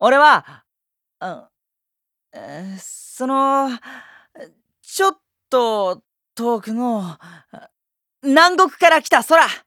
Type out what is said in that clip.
俺は、ちょっと遠くの南国から来た空。